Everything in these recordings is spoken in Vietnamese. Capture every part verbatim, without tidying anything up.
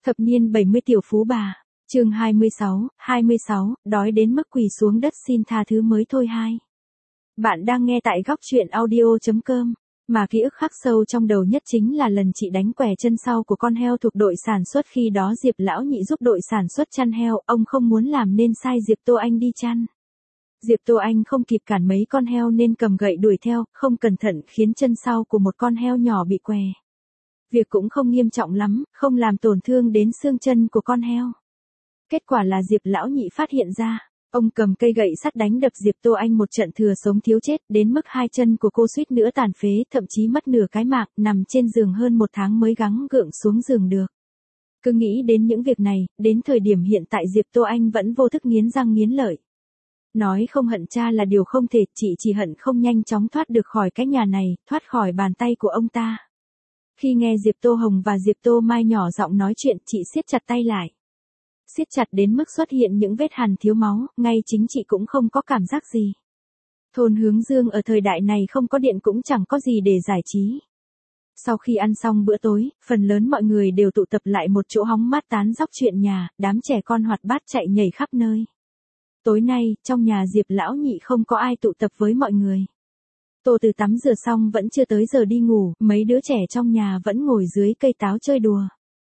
Thập niên bảy mươi tiểu phú bà, chương hai mươi sáu, hai mươi sáu, đói đến mức quỳ xuống đất xin tha thứ mới thôi hai. Bạn đang nghe tại góc truyện audio chấm com, mà ký ức khắc sâu trong đầu nhất chính là lần chị đánh què chân sau của con heo thuộc đội sản xuất, khi đó Diệp lão nhị giúp đội sản xuất chăn heo, ông không muốn làm nên sai Diệp Tô Anh đi chăn. Diệp Tô Anh không kịp cản mấy con heo nên cầm gậy đuổi theo, không cẩn thận khiến chân sau của một con heo nhỏ bị què. Việc cũng không nghiêm trọng lắm, không làm tổn thương đến xương chân của con heo. Kết quả là Diệp lão nhị phát hiện ra, ông cầm cây gậy sắt đánh đập Diệp Tô Anh một trận thừa sống thiếu chết, đến mức hai chân của cô suýt nữa tàn phế, thậm chí mất nửa cái mạng, nằm trên giường hơn một tháng mới gắng gượng xuống giường được. Cứ nghĩ đến những việc này, đến thời điểm hiện tại Diệp Tô Anh vẫn vô thức nghiến răng nghiến lợi. Nói không hận cha là điều không thể, chị chỉ hận không nhanh chóng thoát được khỏi cái nhà này, thoát khỏi bàn tay của ông ta. Khi nghe Diệp Tô Hồng và Diệp Tô Mai nhỏ giọng nói chuyện, chị siết chặt tay lại. Siết chặt đến mức xuất hiện những vết hằn thiếu máu, ngay chính chị cũng không có cảm giác gì. Thôn Hướng Dương ở thời đại này không có điện cũng chẳng có gì để giải trí. Sau khi ăn xong bữa tối, phần lớn mọi người đều tụ tập lại một chỗ hóng mát tán dóc chuyện nhà, đám trẻ con hoạt bát chạy nhảy khắp nơi. Tối nay, trong nhà Diệp lão nhị không có ai tụ tập với mọi người. Tô Từ tắm rửa xong vẫn chưa tới giờ đi ngủ, mấy đứa trẻ trong nhà vẫn ngồi dưới cây táo chơi đùa.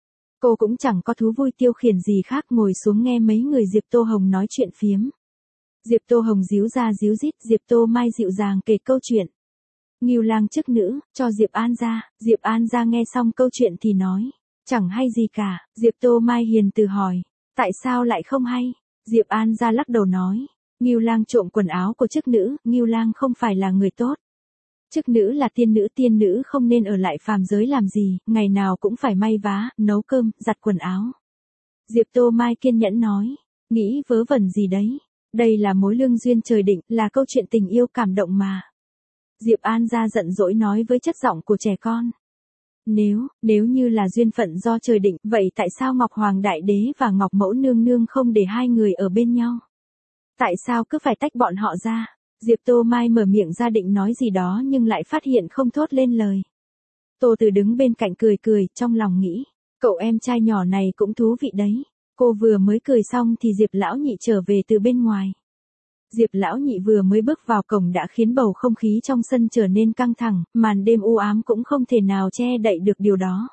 Cô cũng chẳng có thú vui tiêu khiển gì khác, ngồi xuống nghe mấy người Diệp Tô Hồng nói chuyện phiếm. Diệp Tô Hồng díu ra díu dít, Diệp Tô Mai dịu dàng kể câu chuyện. Ngưu lang chức nữ, cho Diệp An gia. Diệp An gia nghe xong câu chuyện thì nói, chẳng hay gì cả. Diệp Tô Mai hiền từ hỏi, tại sao lại không hay? Diệp An gia lắc đầu nói, Ngưu lang trộm quần áo của chức nữ, Ngưu lang không phải là người tốt. Chức nữ là tiên nữ, tiên nữ không nên ở lại phàm giới làm gì, ngày nào cũng phải may vá, nấu cơm, giặt quần áo. Diệp Tô Mai kiên nhẫn nói, nghĩ vớ vẩn gì đấy, đây là mối lương duyên trời định, là câu chuyện tình yêu cảm động mà. Diệp An gia giận dỗi nói với chất giọng của trẻ con. Nếu, nếu như là duyên phận do trời định, vậy tại sao Ngọc Hoàng Đại Đế và Ngọc Mẫu Nương Nương không để hai người ở bên nhau? Tại sao cứ phải tách bọn họ ra? Diệp Tô Mai mở miệng ra định nói gì đó nhưng lại phát hiện không thốt lên lời. Tô Từ đứng bên cạnh cười cười, trong lòng nghĩ, cậu em trai nhỏ này cũng thú vị đấy. Cô vừa mới cười xong thì Diệp lão nhị trở về từ bên ngoài. Diệp lão nhị vừa mới bước vào cổng đã khiến bầu không khí trong sân trở nên căng thẳng, màn đêm u ám cũng không thể nào che đậy được điều đó.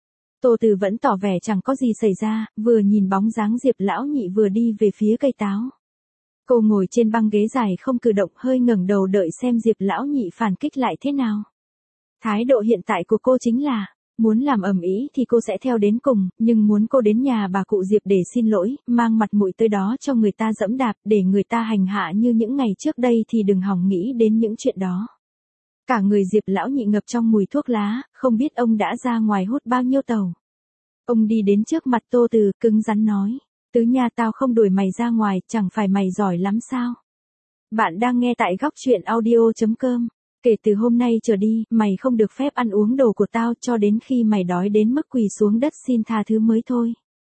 Tô Từ vẫn tỏ vẻ chẳng có gì xảy ra, vừa nhìn bóng dáng Diệp lão nhị vừa đi về phía cây táo. Cô ngồi trên băng ghế dài không cử động, hơi ngẩng đầu đợi xem Diệp lão nhị phản kích lại thế nào. Thái độ hiện tại của cô chính là, muốn làm ầm ĩ thì cô sẽ theo đến cùng, nhưng muốn cô đến nhà bà cụ Diệp để xin lỗi, mang mặt mũi tới đó cho người ta dẫm đạp, để người ta hành hạ như những ngày trước đây thì đừng hòng nghĩ đến những chuyện đó. Cả người Diệp lão nhị ngập trong mùi thuốc lá, không biết ông đã ra ngoài hút bao nhiêu tàu. Ông đi đến trước mặt Tô Từ, cứng rắn nói, Tứ nha, tao không đuổi mày ra ngoài, chẳng phải mày giỏi lắm sao? Bạn đang nghe tại góc truyện audio chấm com. Kể từ hôm nay trở đi, mày không được phép ăn uống đồ của tao cho đến khi mày đói đến mức quỳ xuống đất xin tha thứ mới thôi.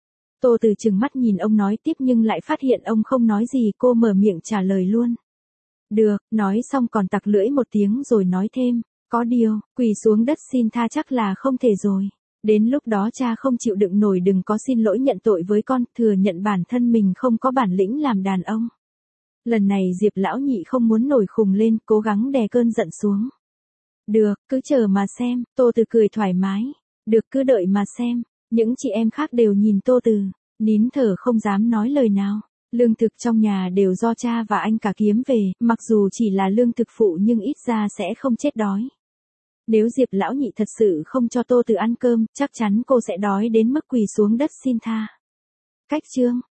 Tô Từ trừng mắt nhìn ông nói tiếp nhưng lại phát hiện ông không nói gì, cô mở miệng trả lời luôn. Được, nói xong còn tặc lưỡi một tiếng rồi nói thêm, có điều, quỳ xuống đất xin tha chắc là không thể rồi. Đến lúc đó cha không chịu đựng nổi đừng có xin lỗi nhận tội với con, thừa nhận bản thân mình không có bản lĩnh làm đàn ông. Lần này Diệp lão nhị không muốn nổi khùng lên, cố gắng đè cơn giận xuống. Được, cứ chờ mà xem. Tô Từ cười thoải mái. Được, cứ đợi mà xem. Những chị em khác đều nhìn Tô Từ, nín thở không dám nói lời nào. Lương thực trong nhà đều do cha và anh cả kiếm về, mặc dù chỉ là lương thực phụ nhưng ít ra sẽ không chết đói. Nếu Diệp lão nhị thật sự không cho Tô Từ ăn cơm, chắc chắn cô sẽ đói đến mức quỳ xuống đất xin tha. Cách chương